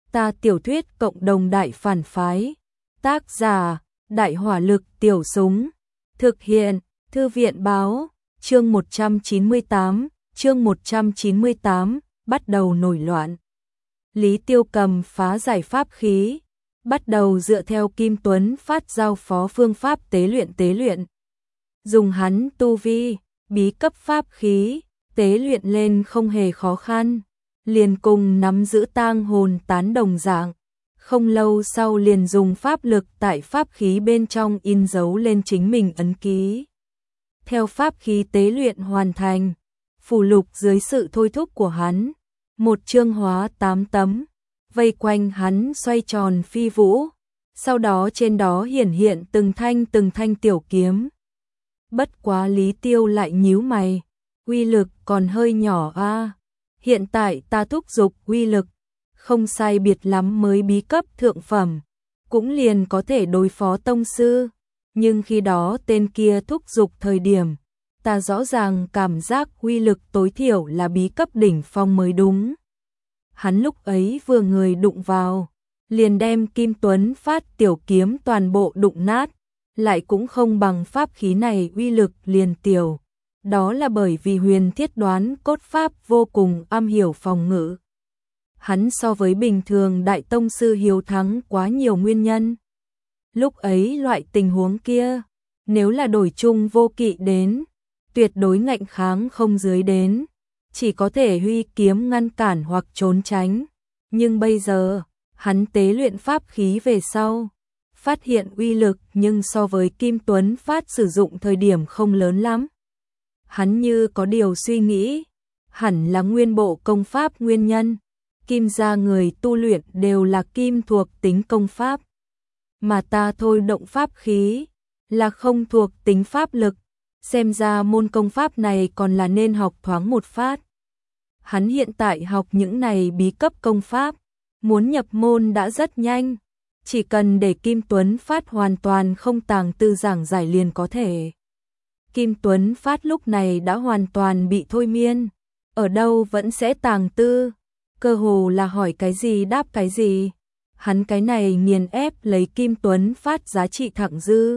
Ta tiểu thuyết cộng đồng đại phản phái. Tác giả: Đại hỏa lực tiểu súng. Thực hiện: Thư viện báo. Chương 198, bắt đầu nổi loạn. Lý Tiêu cầm phá giải pháp khí, bắt đầu dựa theo Kim Tuấn Phát giao phó phương pháp tế luyện. Dùng hắn tu vi, bí cấp pháp khí, tế luyện lên không hề khó khăn, liền cùng nắm giữ tang hồn tán đồng dạng. Không lâu sau liền dùng pháp lực tại pháp khí bên trong in dấu lên chính mình ấn ký. Theo pháp khí tế luyện hoàn thành, phù lục dưới sự thôi thúc của hắn, một chương hóa 8 tấm, vây quanh hắn xoay tròn phi vũ, sau đó trên đó hiển hiện từng thanh tiểu kiếm. Bất quá Lý Tiêu lại nhíu mày, uy lực còn hơi nhỏ a. Hiện tại ta thúc giục uy lực, không sai biệt lắm mới bí cấp thượng phẩm, cũng liền có thể đối phó tông sư, nhưng khi đó tên kia thúc giục thời điểm, ta rõ ràng cảm giác uy lực tối thiểu là bí cấp đỉnh phong mới đúng. Hắn lúc ấy vừa người đụng vào, liền đem Kim Tuấn Phát tiểu kiếm toàn bộ đụng nát, lại cũng không bằng pháp khí này uy lực liền tiểu. Đó là bởi vì Huyền Thiết Đoán cốt pháp vô cùng am hiểu phòng ngự. Hắn so với bình thường đại tông sư hiếu thắng quá nhiều nguyên nhân. Lúc ấy loại tình huống kia, nếu là đổi chung Vô Kỵ đến, tuyệt đối ngạnh kháng không dưới đến, chỉ có thể huy kiếm ngăn cản hoặc trốn tránh. Nhưng bây giờ, hắn tế luyện pháp khí về sau, phát hiện uy lực nhưng so với Kim Tuấn Phát sử dụng thời điểm không lớn lắm. Hắn như có điều suy nghĩ, hẳn là nguyên bộ công pháp nguyên nhân. Kim gia người tu luyện đều là kim thuộc tính công pháp, mà ta thôi động pháp khí là không thuộc tính pháp lực, xem ra môn công pháp này còn là nên học thoáng một phát. Hắn hiện tại học những này bí cấp công pháp, muốn nhập môn đã rất nhanh, chỉ cần để Kim Tuấn Phát hoàn toàn không tàng tư giảng giải liền có thể. Kim Tuấn Phát lúc này đã hoàn toàn bị thôi miên, ở đâu vẫn sẽ tàng tư, cơ hồ là hỏi cái gì đáp cái gì. Hắn cái này nghiền ép lấy Kim Tuấn Phát giá trị thặng dư.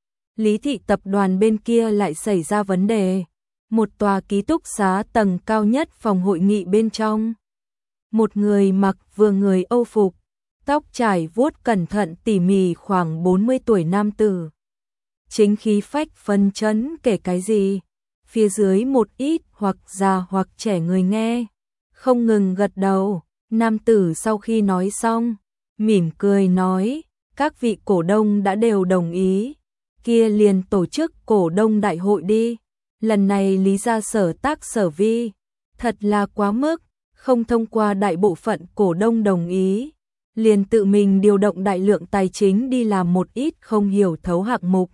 Lý thị tập đoàn bên kia lại xảy ra vấn đề. Một tòa ký túc xá tầng cao nhất phòng hội nghị bên trong. Một người mặc vừa người Âu phục, tóc trải vuốt cẩn thận tỉ mỉ khoảng 40 tuổi nam tử. Chính khí phách phân chấn kể cái gì, phía dưới một ít hoặc già hoặc trẻ người nghe, không ngừng gật đầu. Nam tử sau khi nói xong, mỉm cười nói, các vị cổ đông đã đều đồng ý, kia liền tổ chức cổ đông đại hội đi. Lần này Lý gia sở tác sở vi, thật là quá mức, không thông qua đại bộ phận cổ đông đồng ý, liền tự mình điều động đại lượng tài chính đi làm một ít không hiểu thấu hạng mục,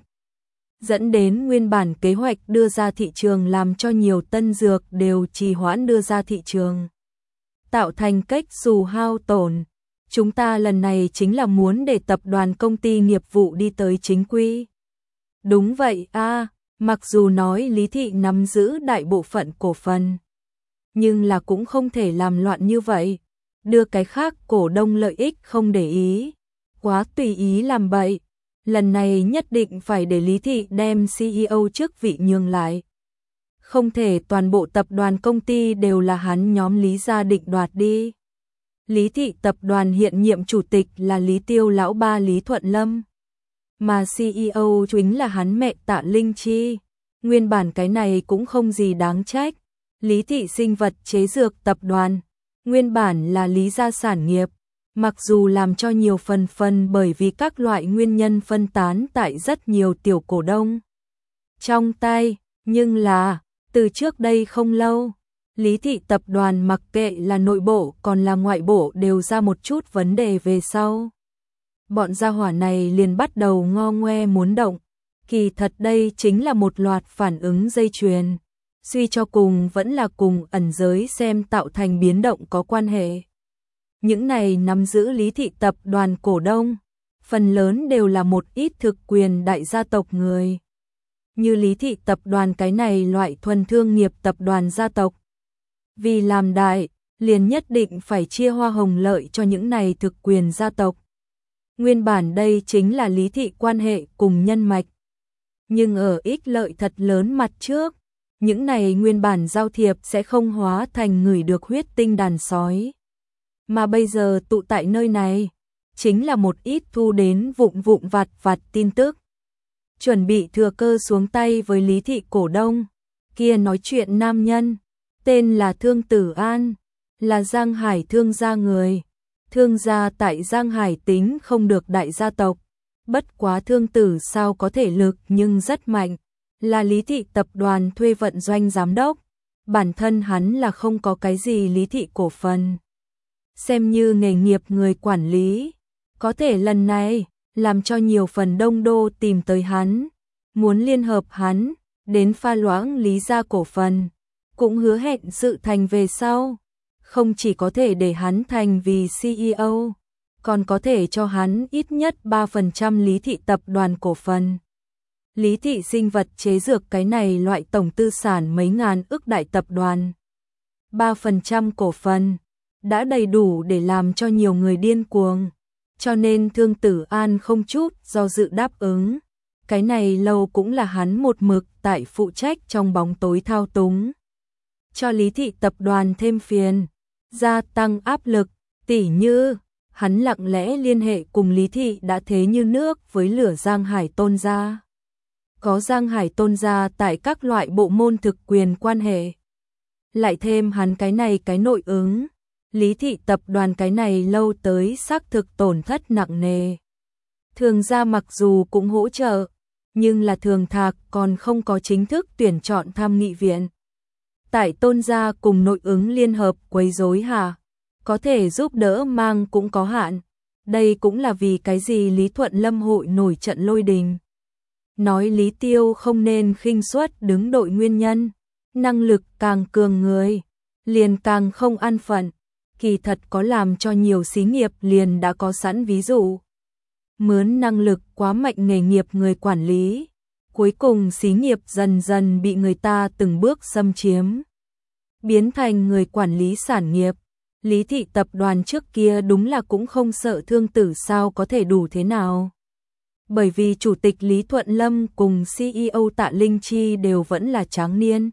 dẫn đến nguyên bản kế hoạch đưa ra thị trường làm cho nhiều tân dược đều trì hoãn đưa ra thị trường, tạo thành cách xù hao tổn. Chúng ta lần này chính là muốn để tập đoàn công ty nghiệp vụ đi tới chính quy. Đúng vậy a, mặc dù nói Lý thị nắm giữ đại bộ phận cổ phần, nhưng là cũng không thể làm loạn như vậy, đưa cái khác cổ đông lợi ích không để ý, quá tùy ý làm bậy. Lần này nhất định phải để Lý thị đem CEO chức vị nhường lại. Không thể toàn bộ tập đoàn công ty đều là hắn nhóm Lý gia định đoạt đi. Lý thị tập đoàn hiện nhiệm chủ tịch là Lý Tiêu lão ba Lý Thuận Lâm, mà CEO chính là hắn mẹ Tạ Linh Chi. Nguyên bản cái này cũng không gì đáng trách. Lý thị sinh vật chế dược tập đoàn, nguyên bản là Lý gia sản nghiệp, mặc dù làm cho nhiều phần bởi vì các loại nguyên nhân phân tán tại rất nhiều tiểu cổ đông trong tay, nhưng là từ trước đây không lâu, Lý thị tập đoàn mặc kệ là nội bộ còn là ngoại bộ đều ra một chút vấn đề về sau. Bọn gia hỏa này liền bắt đầu ngo ngoe muốn động, kỳ thật đây chính là một loạt phản ứng dây chuyền. Suy cho cùng vẫn là cùng ẩn giới xem tạo thành biến động có quan hệ. Những này nắm giữ Lý thị tập đoàn cổ đông, phần lớn đều là một ít thực quyền đại gia tộc người. Như Lý thị tập đoàn cái này loại thuần thương nghiệp tập đoàn gia tộc. Vì làm đại, liền nhất định phải chia hoa hồng lợi cho những này thực quyền gia tộc. Nguyên bản đây chính là Lý thị quan hệ cùng nhân mạch. Nhưng ở ích lợi thật lớn mặt trước, những này nguyên bản giao thiệp sẽ không hóa thành người được huyết tinh đàn sói. Mà bây giờ tụ tại nơi này, chính là một ít thu đến vụn vụn vặt vặt tin tức. Chuẩn bị thừa cơ xuống tay với Lý thị cổ đông, kia nói chuyện nam nhân, tên là Thương Tử An, là Giang Hải thương gia người. Thương gia tại Giang Hải tính không được đại gia tộc, bất quá Thương Tử sao có thể lực nhưng rất mạnh, là Lý thị tập đoàn thuê vận doanh giám đốc, bản thân hắn là không có cái gì Lý thị cổ phần. Xem như nghề nghiệp người quản lý, có thể lần này làm cho nhiều phần đông đô tìm tới hắn, muốn liên hợp hắn, đến pha loãng Lý gia cổ phần, cũng hứa hẹn sự thành về sau. Không chỉ có thể để hắn thành vì CEO, còn có thể cho hắn ít nhất 3% Lý thị tập đoàn cổ phần. Lý thị sinh vật chế dược cái này loại tổng tư sản mấy ngàn ức đại tập đoàn. 3% cổ phần, đã đầy đủ để làm cho nhiều người điên cuồng. Cho nên Thương Tử An không chút do dự đáp ứng. Cái này lâu cũng là hắn một mực tại phụ trách trong bóng tối thao túng. Cho Lý thị tập đoàn thêm phiền, gia tăng áp lực, tỉ như hắn lặng lẽ liên hệ cùng Lý thị đã thế như nước với lửa Giang Hải Tôn gia. Có Giang Hải Tôn gia tại các loại bộ môn thực quyền quan hệ. Lại thêm hắn cái này cái nội ứng, Lý thị tập đoàn cái này lâu tới xác thực tổn thất nặng nề. Thường gia mặc dù cũng hỗ trợ, nhưng là Thường Thạc còn không có chính thức tuyển chọn tham nghị viện. Tại Tôn gia cùng nội ứng liên hợp quấy rối hả? Có thể giúp đỡ mang cũng có hạn. Đây cũng là vì cái gì Lý Thuận Lâm hội nổi trận lôi đình. Nói Lý Tiêu không nên khinh suất đứng đội nguyên nhân. Năng lực càng cường người, liền càng không an phận. Kỳ thật có làm cho nhiều xí nghiệp liền đã có sẵn ví dụ. Mướn năng lực quá mạnh nghề nghiệp người quản lý. Cuối cùng xí nghiệp dần dần bị người ta từng bước xâm chiếm. Biến thành người quản lý sản nghiệp. Lý thị tập đoàn trước kia đúng là cũng không sợ Thương Tử sao có thể đủ thế nào. Bởi vì Chủ tịch Lý Thuận Lâm cùng CEO Tạ Linh Chi đều vẫn là tráng niên.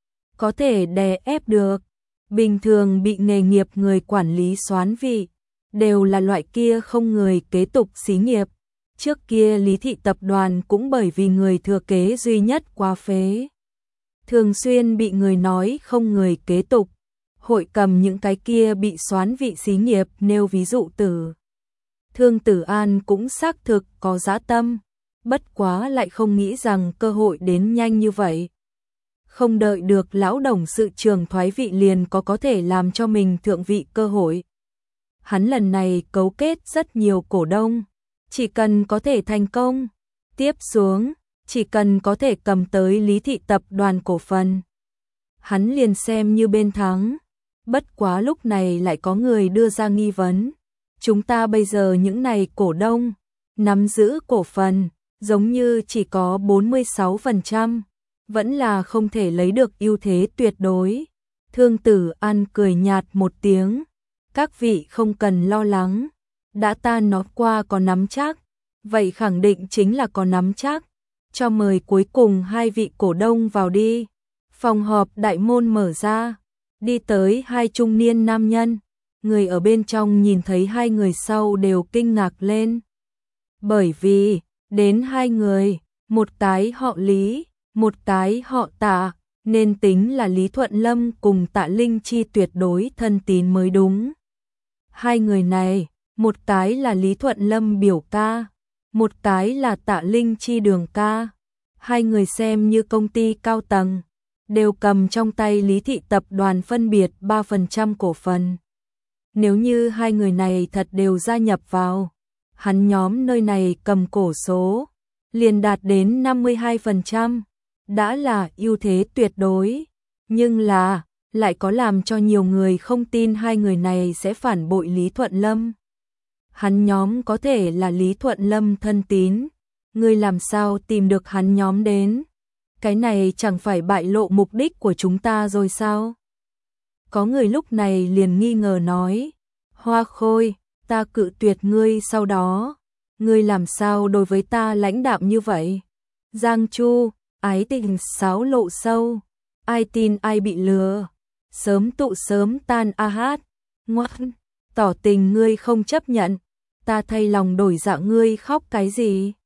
Có thể đè ép được. Bình thường bị nghề nghiệp người quản lý soán vị, đều là loại kia không người kế tục xí nghiệp. Trước kia Lý thị tập đoàn cũng bởi vì người thừa kế duy nhất quá phế. Thường xuyên bị người nói không người kế tục. Hội cầm những cái kia bị soán vị xí nghiệp nêu ví dụ từ. Thương Tử An cũng xác thực có dã tâm, bất quá lại không nghĩ rằng cơ hội đến nhanh như vậy. Không đợi được lão đồng sự trường thoái vị liền có thể làm cho mình thượng vị cơ hội. Hắn lần này cấu kết rất nhiều cổ đông, chỉ cần có thể thành công, tiếp xuống, chỉ cần có thể cầm tới Lý thị tập đoàn cổ phần. Hắn liền xem như bên thắng, bất quá lúc này lại có người đưa ra nghi vấn. Chúng ta bây giờ những này cổ đông, nắm giữ cổ phần, giống như chỉ có 46%. Vẫn là không thể lấy được ưu thế tuyệt đối. Thương Tử An cười nhạt một tiếng. Các vị không cần lo lắng. Đã ta nói qua có nắm chắc. Vậy khẳng định chính là có nắm chắc. Cho mời cuối cùng hai vị cổ đông vào đi. Phòng họp đại môn mở ra. Đi tới hai trung niên nam nhân. Người ở bên trong nhìn thấy hai người sau đều kinh ngạc lên. Bởi vì, đến hai người, một cái họ Lý, một cái họ Tạ, nên tính là Lý Thuận Lâm cùng Tạ Linh Chi tuyệt đối thân tín mới đúng. Hai người này, một cái là Lý Thuận Lâm biểu ca, một cái là Tạ Linh Chi đường ca. Hai người xem như công ty cao tầng, đều cầm trong tay Lý thị tập đoàn phân biệt 3% cổ phần. Nếu như hai người này thật đều gia nhập vào, hắn nhóm nơi này cầm cổ số, liền đạt đến 52%. Đã là ưu thế tuyệt đối, nhưng là, lại có làm cho nhiều người không tin hai người này sẽ phản bội Lý Thuận Lâm. Hắn nhóm có thể là Lý Thuận Lâm thân tín, ngươi làm sao tìm được hắn nhóm đến? Cái này chẳng phải bại lộ mục đích của chúng ta rồi sao? Có người lúc này liền nghi ngờ nói, Hoa Khôi, ta cự tuyệt ngươi sau đó, ngươi làm sao đối với ta lãnh đạm như vậy? Giang Chu, ái tình sáo lộ sâu, ai tin ai bị lừa, sớm tụ sớm tan a hát, ngoan, tỏ tình ngươi không chấp nhận, ta thay lòng đổi dạ ngươi khóc cái gì?